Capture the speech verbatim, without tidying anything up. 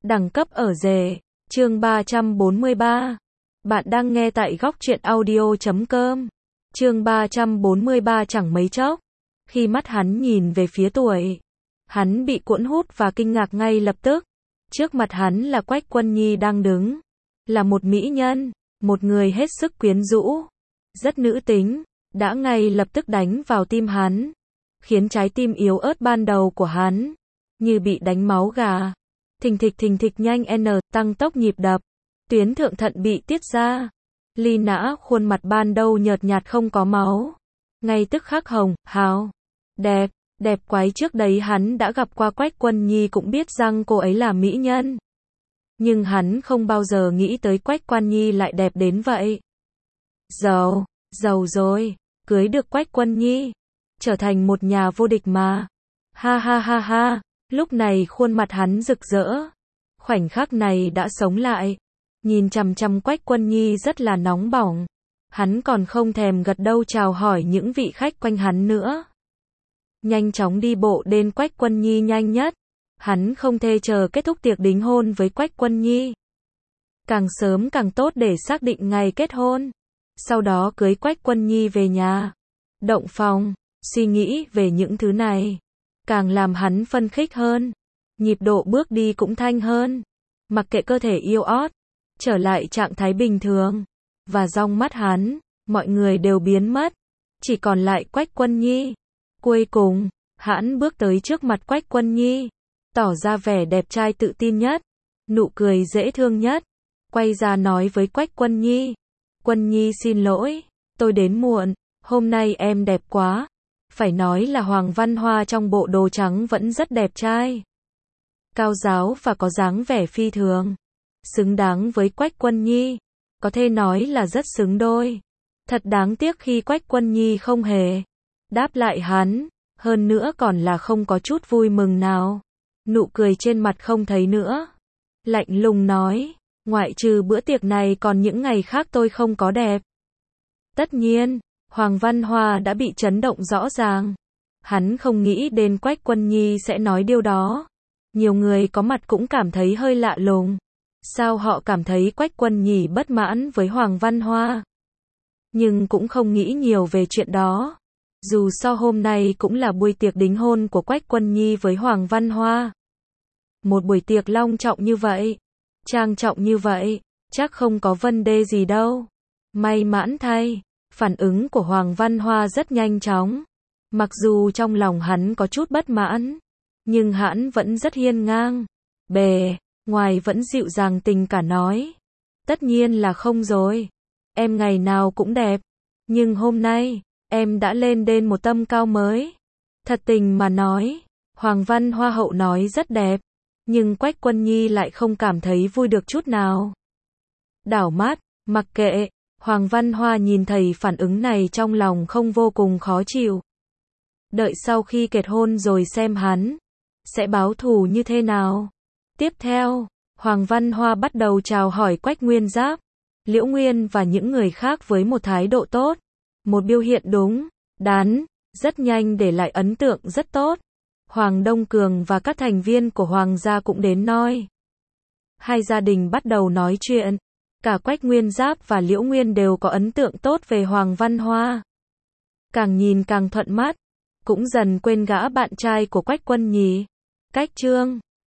Đẳng cấp ở rể. Chương ba trăm bốn mươi ba. Bạn đang nghe tại góc truyện audio chấm com. Chương ba trăm bốn mươi ba. Chẳng mấy chốc, khi mắt hắn nhìn về phía tuổi, hắn bị cuốn hút và kinh ngạc ngay lập tức. Trước mặt hắn là Quách Quân Nhi đang đứng, là một mỹ nhân, một người hết sức quyến rũ, rất nữ tính, đã ngay lập tức đánh vào tim hắn, khiến trái tim yếu ớt ban đầu của hắn như bị đánh máu gà, thình thịch thình thịch nhanh n tăng tốc nhịp đập, tuyến thượng thận bị tiết ra, ly nã khuôn mặt ban đầu nhợt nhạt không có máu, ngay tức khắc hồng hào, đẹp, đẹp quái. Trước đấy hắn đã gặp qua Quách Quân Nhi, cũng biết rằng cô ấy là mỹ nhân, nhưng hắn không bao giờ nghĩ tới Quách Quân Nhi lại đẹp đến vậy. Giàu, giàu rồi, cưới được Quách Quân Nhi, trở thành một nhà vô địch mà. Ha ha ha ha, lúc này khuôn mặt hắn rực rỡ, khoảnh khắc này đã sống lại, nhìn chằm chằm Quách Quân Nhi rất là nóng bỏng. Hắn còn không thèm gật đầu chào hỏi những vị khách quanh hắn nữa. Nhanh chóng đi bộ đến Quách Quân Nhi nhanh nhất. Hắn không thể chờ kết thúc tiệc đính hôn với Quách Quân Nhi. Càng sớm càng tốt để xác định ngày kết hôn. Sau đó cưới Quách Quân Nhi về nhà. Động phòng, suy nghĩ về những thứ này càng làm hắn phân khích hơn. Nhịp độ bước đi cũng thanh hơn. Mặc kệ cơ thể yếu ớt, trở lại trạng thái bình thường. Và trong mắt hắn, mọi người đều biến mất. Chỉ còn lại Quách Quân Nhi. Cuối cùng, hắn bước tới trước mặt Quách Quân Nhi, tỏ ra vẻ đẹp trai tự tin nhất, nụ cười dễ thương nhất, quay ra nói với Quách Quân Nhi, Quân Nhi xin lỗi, tôi đến muộn, hôm nay em đẹp quá, phải nói là Hoàng Văn Hoa trong bộ đồ trắng vẫn rất đẹp trai, cao ráo và có dáng vẻ phi thường, xứng đáng với Quách Quân Nhi, có thể nói là rất xứng đôi. Thật đáng tiếc khi Quách Quân Nhi không hề đáp lại hắn, hơn nữa còn là không có chút vui mừng nào. Nụ cười trên mặt không thấy nữa. Lạnh lùng nói, ngoại trừ bữa tiệc này còn những ngày khác tôi không có đẹp. Tất nhiên, Hoàng Văn Hoa đã bị chấn động rõ ràng. Hắn không nghĩ đến Quách Quân Nhi sẽ nói điều đó. Nhiều người có mặt cũng cảm thấy hơi lạ lùng. Sao họ cảm thấy Quách Quân Nhi bất mãn với Hoàng Văn Hoa? Nhưng cũng không nghĩ nhiều về chuyện đó. Dù sao hôm nay cũng là buổi tiệc đính hôn của Quách Quân Nhi với Hoàng Văn Hoa. Một buổi tiệc long trọng như vậy, trang trọng như vậy, chắc không có vấn đề gì đâu. May mắn thay, phản ứng của Hoàng Văn Hoa rất nhanh chóng. Mặc dù trong lòng hắn có chút bất mãn, nhưng hắn vẫn rất hiên ngang. Bề ngoài vẫn dịu dàng tình cả nói. Tất nhiên là không rồi. Em ngày nào cũng đẹp. Nhưng hôm nay, em đã lên đến một tầm cao mới. Thật tình mà nói, Hoàng Văn Hoa hậu nói rất đẹp. Nhưng Quách Quân Nhi lại không cảm thấy vui được chút nào. Đảo mắt, mặc kệ, Hoàng Văn Hoa nhìn thấy phản ứng này trong lòng không vô cùng khó chịu. Đợi sau khi kết hôn rồi xem hắn sẽ báo thù như thế nào. Tiếp theo, Hoàng Văn Hoa bắt đầu chào hỏi Quách Nguyên Giáp, Liễu Nguyên và những người khác với một thái độ tốt. Một biểu hiện đúng, đắn, rất nhanh để lại ấn tượng rất tốt. Hoàng Đông Cường và các thành viên của Hoàng gia cũng đến nói. Hai gia đình bắt đầu nói chuyện. Cả Quách Nguyên Giáp và Liễu Nguyên đều có ấn tượng tốt về Hoàng Văn Hoa. Càng nhìn càng thuận mắt, cũng dần quên gã bạn trai của Quách Quân Nhi. Cách Trương,